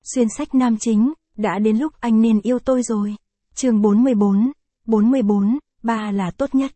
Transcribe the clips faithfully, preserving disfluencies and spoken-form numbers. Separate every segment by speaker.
Speaker 1: Xuyên sách nam chính, đã đến lúc anh nên yêu tôi rồi. Chương bốn mươi bốn, bốn mươi bốn, ba là tốt nhất.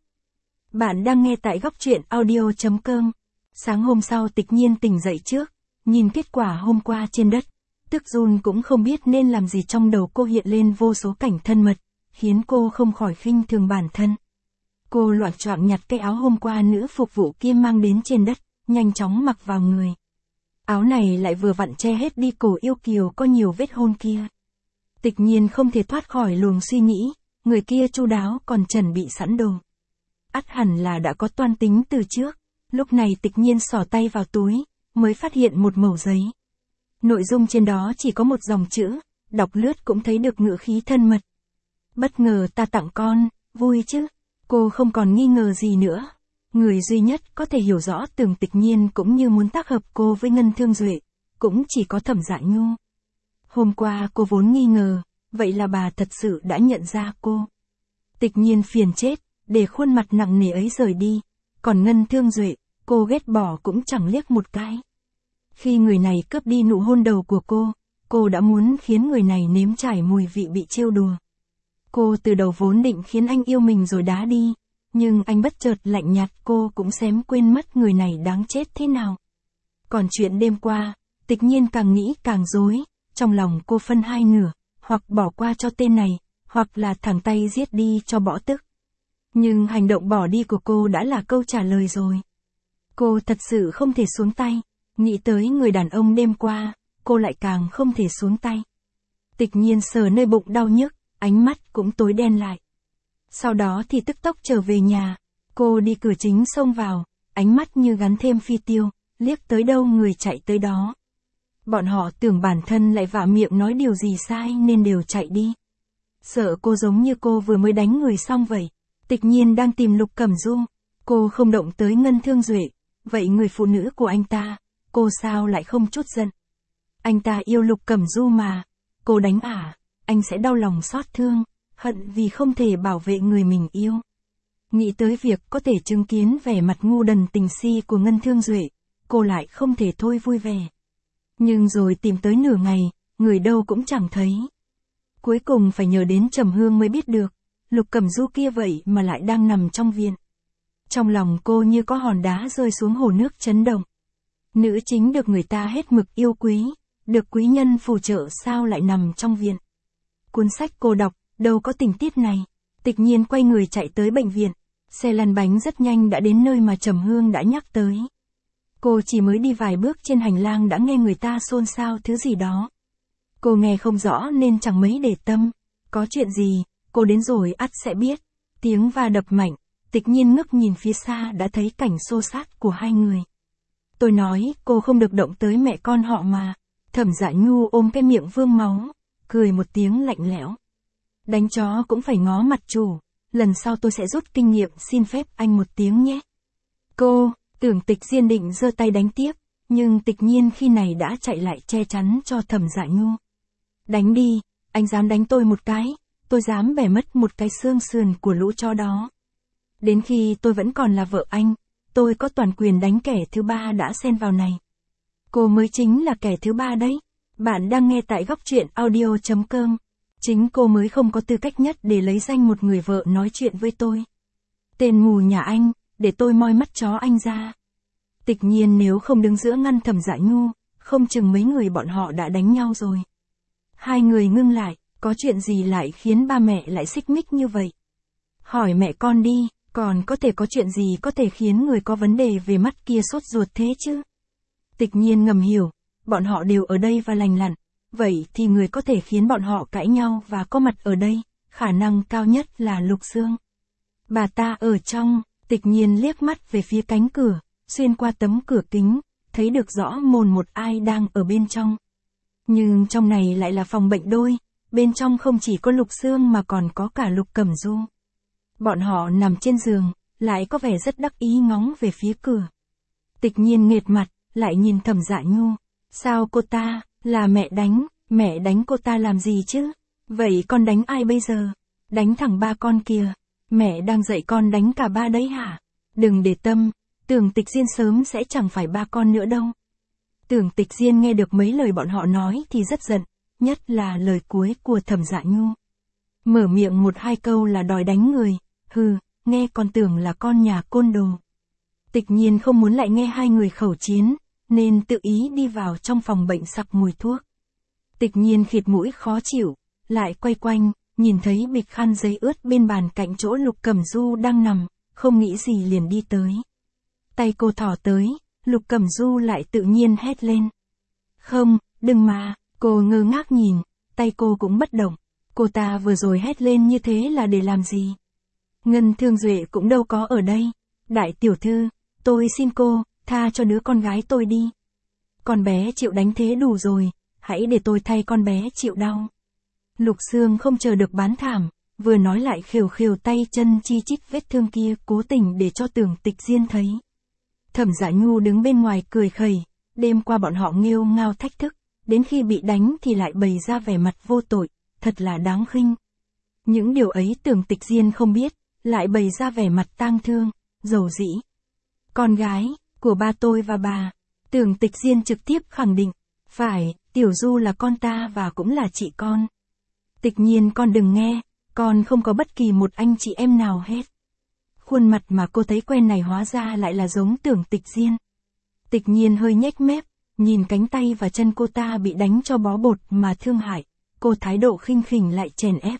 Speaker 1: Bạn đang nghe tại góc truyện audio chấm com. Sáng hôm sau Tịch Nhiên tỉnh dậy trước, nhìn kết quả hôm qua trên đất. Tức run cũng không biết nên làm gì, trong đầu cô hiện lên vô số cảnh thân mật, khiến cô không khỏi khinh thường bản thân. Cô loạng choạng nhặt cái áo hôm qua nữ phục vụ kia mang đến trên đất, nhanh chóng mặc vào người. Áo này lại vừa vặn che hết đi cổ yêu kiều có nhiều vết hôn kia. Tịch Nhiên không thể thoát khỏi luồng suy nghĩ, người kia chu đáo còn chuẩn bị sẵn đồ. Ắt hẳn là đã có toan tính từ trước. Lúc này Tịch Nhiên xỏ tay vào túi, mới phát hiện một mẩu giấy. Nội dung trên đó chỉ có một dòng chữ, đọc lướt cũng thấy được ngữ khí thân mật. Bất ngờ ta tặng con, vui chứ? Cô không còn nghi ngờ gì nữa. Người duy nhất có thể hiểu rõ Tưởng Tịch Nhiên cũng như muốn tác hợp cô với Ngân Thương Duệ, cũng chỉ có Thẩm Dạ Nhu. Hôm qua cô vốn nghi ngờ, vậy là bà thật sự đã nhận ra cô. Tịch Nhiên phiền chết, để khuôn mặt nặng nề ấy rời đi. Còn Ngân Thương Duệ, cô ghét bỏ cũng chẳng liếc một cái. Khi người này cướp đi nụ hôn đầu của cô, cô đã muốn khiến người này nếm trải mùi vị bị trêu đùa. Cô từ đầu vốn định khiến anh yêu mình rồi đá đi, nhưng anh bất chợt lạnh nhạt, cô cũng xém quên mất người này đáng chết thế nào. Còn chuyện đêm qua, Tịch Nhiên càng nghĩ càng rối, trong lòng cô phân hai nửa, hoặc bỏ qua cho tên này, hoặc là thẳng tay giết đi cho bỏ tức. Nhưng hành động bỏ đi của cô đã là câu trả lời rồi. Cô thật sự không thể xuống tay, nghĩ tới người đàn ông đêm qua, cô lại càng không thể xuống tay. Tịch Nhiên sờ nơi bụng đau nhức, ánh mắt cũng tối đen lại. Sau đó thì tức tốc trở về nhà, cô đi cửa chính xông vào, ánh mắt như gắn thêm phi tiêu, liếc tới đâu người chạy tới đó. Bọn họ tưởng bản thân lại vạ miệng nói điều gì sai nên đều chạy đi. Sợ cô giống như cô vừa mới đánh người xong vậy. Tịch Nhiên đang tìm Lục Cẩm Du, cô không động tới Ngân Thương Duệ, vậy người phụ nữ của anh ta, cô sao lại không chút giận? Anh ta yêu Lục Cẩm Du mà, cô đánh ả, anh sẽ đau lòng xót thương, hận vì không thể bảo vệ người mình yêu. Nghĩ tới việc có thể chứng kiến vẻ mặt ngu đần tình si của Ngân Thương Duệ, cô lại không thể thôi vui vẻ. Nhưng rồi tìm tới nửa ngày, người đâu cũng chẳng thấy. Cuối cùng phải nhờ đến Trầm Hương mới biết được, Lục Cẩm Du kia vậy mà lại đang nằm trong viện. Trong lòng cô như có hòn đá rơi xuống hồ nước chấn động. Nữ chính được người ta hết mực yêu quý, được quý nhân phù trợ sao lại nằm trong viện. Cuốn sách cô đọc, đâu có tình tiết này. Tịch Nhiên quay người chạy tới bệnh viện, xe lăn bánh rất nhanh đã đến nơi mà Trầm Hương đã nhắc tới. Cô chỉ mới đi vài bước trên hành lang đã nghe người ta xôn xao thứ gì đó. Cô nghe không rõ nên chẳng mấy để tâm. Có chuyện gì, cô đến rồi ắt sẽ biết. Tiếng va đập mạnh, Tịch Nhiên ngước nhìn phía xa đã thấy cảnh xô xát của hai người. Tôi nói, cô không được động tới mẹ con họ mà. Thẩm Dạ Nhu ôm cái miệng vương máu, cười một tiếng lạnh lẽo. Đánh chó cũng phải ngó mặt chủ, lần sau tôi sẽ rút kinh nghiệm, xin phép anh một tiếng nhé. Cô, Tưởng Tịch Diên định giơ tay đánh tiếp, nhưng Tịch Nhiên khi này đã chạy lại che chắn cho Thẩm Dạ Nhu. Đánh đi, anh dám đánh tôi một cái, tôi dám bẻ mất một cái xương sườn của lũ chó đó. Đến khi tôi vẫn còn là vợ anh, tôi có toàn quyền đánh kẻ thứ ba đã xen vào này. Cô mới chính là kẻ thứ ba đấy. Bạn đang nghe tại góc truyện audio chấm com. Chính cô mới không có tư cách nhất để lấy danh một người vợ nói chuyện với tôi. Tên mù nhà anh, để tôi moi mắt chó anh ra. Tịch Nhiên nếu không đứng giữa ngăn Thẩm Dạ Nhu, không chừng mấy người bọn họ đã đánh nhau rồi. Hai người ngưng lại, có chuyện gì lại khiến ba mẹ lại xích mích như vậy? Hỏi mẹ con đi, còn có thể có chuyện gì có thể khiến người có vấn đề về mắt kia sốt ruột thế chứ? Tịch Nhiên ngầm hiểu, bọn họ đều ở đây và lành lặn, vậy thì người có thể khiến bọn họ cãi nhau và có mặt ở đây, khả năng cao nhất là Lục Dương. Bà ta ở trong. Tịch Nhiên liếc mắt về phía cánh cửa, xuyên qua tấm cửa kính, thấy được rõ mồn một ai đang ở bên trong. Nhưng trong này lại là phòng bệnh đôi, bên trong không chỉ có Lục Dương mà còn có cả Lục Cẩm Du. Bọn họ nằm trên giường, lại có vẻ rất đắc ý ngóng về phía cửa. Tịch Nhiên nghệt mặt, lại nhìn Thẩm Dạ Nhu. Sao cô ta, là mẹ đánh, mẹ đánh cô ta làm gì chứ? Vậy con đánh ai bây giờ? Đánh thẳng ba con kìa. Mẹ đang dạy con đánh cả ba đấy hả? Đừng để tâm, Tưởng Tịch Diên sớm sẽ chẳng phải ba con nữa đâu. Tưởng Tịch Diên nghe được mấy lời bọn họ nói thì rất giận, nhất là lời cuối của Thẩm Dạ Nhu. Mở miệng một hai câu là đòi đánh người, hừ, nghe còn tưởng là con nhà côn đồ. Tịch Nhiên không muốn lại nghe hai người khẩu chiến, nên tự ý đi vào trong phòng bệnh sặc mùi thuốc. Tịch Nhiên khịt mũi khó chịu, lại quay quanh, nhìn thấy bịch khăn giấy ướt bên bàn cạnh chỗ Lục Cẩm Du đang nằm, không nghĩ gì liền đi tới. Tay cô thỏ tới, Lục Cẩm Du lại tự nhiên hét lên. Không, đừng mà, cô ngơ ngác nhìn, tay cô cũng bất động. Cô ta vừa rồi hét lên như thế là để làm gì? Ngân Thương Duệ cũng đâu có ở đây. Đại tiểu thư, tôi xin cô, tha cho đứa con gái tôi đi. Con bé chịu đánh thế đủ rồi, hãy để tôi thay con bé chịu đau. Lục Sương không chờ được bán thảm, vừa nói lại khều khều tay chân chi chít vết thương kia, cố tình để cho Tưởng Tịch Diên thấy. Thẩm Dạ Nhu đứng bên ngoài cười khẩy, đêm qua bọn họ nghêu ngao thách thức, đến khi bị đánh thì lại bày ra vẻ mặt vô tội, thật là đáng khinh. Những điều ấy Tưởng Tịch Diên không biết, lại bày ra vẻ mặt tang thương, dầu dĩ. Con gái của ba tôi và bà. Tưởng Tịch Diên trực tiếp khẳng định, phải, Tiểu Du là con ta và cũng là chị con. Tịch Nhiên con đừng nghe, con không có bất kỳ một anh chị em nào hết. Khuôn mặt mà cô thấy quen này hóa ra lại là giống Tưởng Tịch Diên. Tịch Nhiên hơi nhếch mép, nhìn cánh tay và chân cô ta bị đánh cho bó bột mà thương hại, cô thái độ khinh khỉnh lại chèn ép.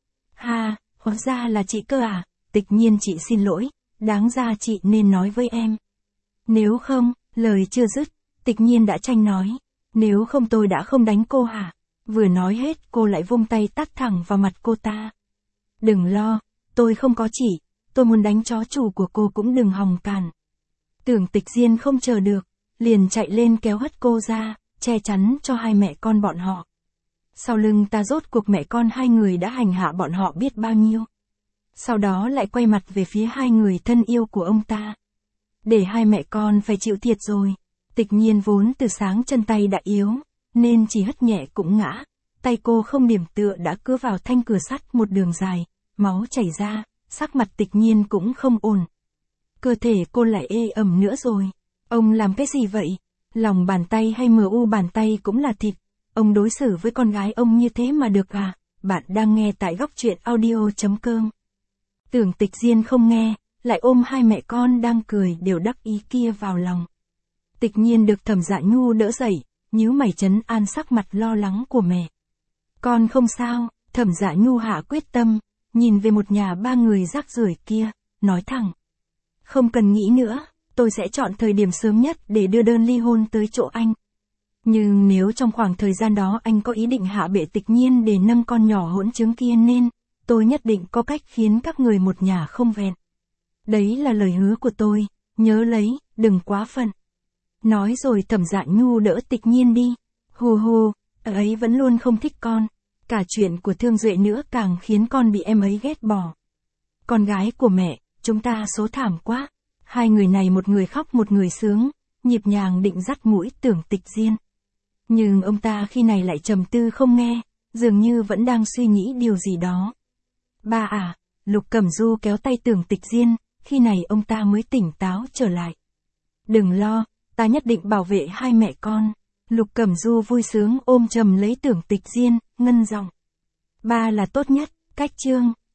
Speaker 1: Ha, hóa ra là chị cơ à, Tịch Nhiên chị xin lỗi, đáng ra chị nên nói với em. Nếu không, lời chưa dứt, Tịch Nhiên đã tranh nói, nếu không tôi đã không đánh cô hả? Vừa nói hết cô lại vung tay tát thẳng vào mặt cô ta. Đừng lo, tôi không có chỉ, tôi muốn đánh chó chủ của cô cũng đừng hòng cản. Tưởng Tịch Diên không chờ được, liền chạy lên kéo hất cô ra, che chắn cho hai mẹ con bọn họ. Sau lưng ta rốt cuộc mẹ con hai người đã hành hạ bọn họ biết bao nhiêu. Sau đó lại quay mặt về phía hai người thân yêu của ông ta. Để hai mẹ con phải chịu thiệt rồi. Tịch Nhiên vốn từ sáng chân tay đã yếu, nên chỉ hất nhẹ cũng ngã. Tay cô không điểm tựa đã cứa vào thanh cửa sắt một đường dài, máu chảy ra, sắc mặt Tịch Nhiên cũng không ổn. Cơ thể cô lại ê ẩm nữa rồi. Ông làm cái gì vậy? Lòng bàn tay hay mờ u bàn tay cũng là thịt. Ông đối xử với con gái ông như thế mà được à? Bạn đang nghe tại góc truyện audio chấm com. Tưởng Tịch Diên không nghe, lại ôm hai mẹ con đang cười đều đắc ý kia vào lòng. Tịch Nhiên được Thẩm Dạ Nhu đỡ dậy, nhíu mày trấn an sắc mặt lo lắng của mẹ. Con không sao, Thẩm Dạ Nhu hạ quyết tâm, nhìn về một nhà ba người rác rưởi kia, nói thẳng. Không cần nghĩ nữa, tôi sẽ chọn thời điểm sớm nhất để đưa đơn ly hôn tới chỗ anh. Nhưng nếu trong khoảng thời gian đó anh có ý định hạ bệ Tịch Nhiên để nâng con nhỏ hỗn chứng kia nên, tôi nhất định có cách khiến các người một nhà không vẹn. Đấy là lời hứa của tôi, nhớ lấy, đừng quá phận. Nói rồi Thẩm Dạ Nhu đỡ Tịch Nhiên đi. Hù hù, ấy vẫn luôn không thích con. Cả chuyện của Thương Duệ nữa càng khiến con bị em ấy ghét bỏ. Con gái của mẹ, chúng ta số thảm quá. Hai người này một người khóc một người sướng, nhịp nhàng định dắt mũi Tưởng Tịch Diên. Nhưng ông ta khi này lại trầm tư không nghe, dường như vẫn đang suy nghĩ điều gì đó. Ba à, Lục Cẩm Du kéo tay Tưởng Tịch Diên, khi này ông ta mới tỉnh táo trở lại. Đừng lo, ta nhất định bảo vệ hai mẹ con. Lục Cẩm Du vui sướng ôm chầm lấy Tưởng Tịch Diên, ngân giọng. Ba là tốt nhất, cách chương.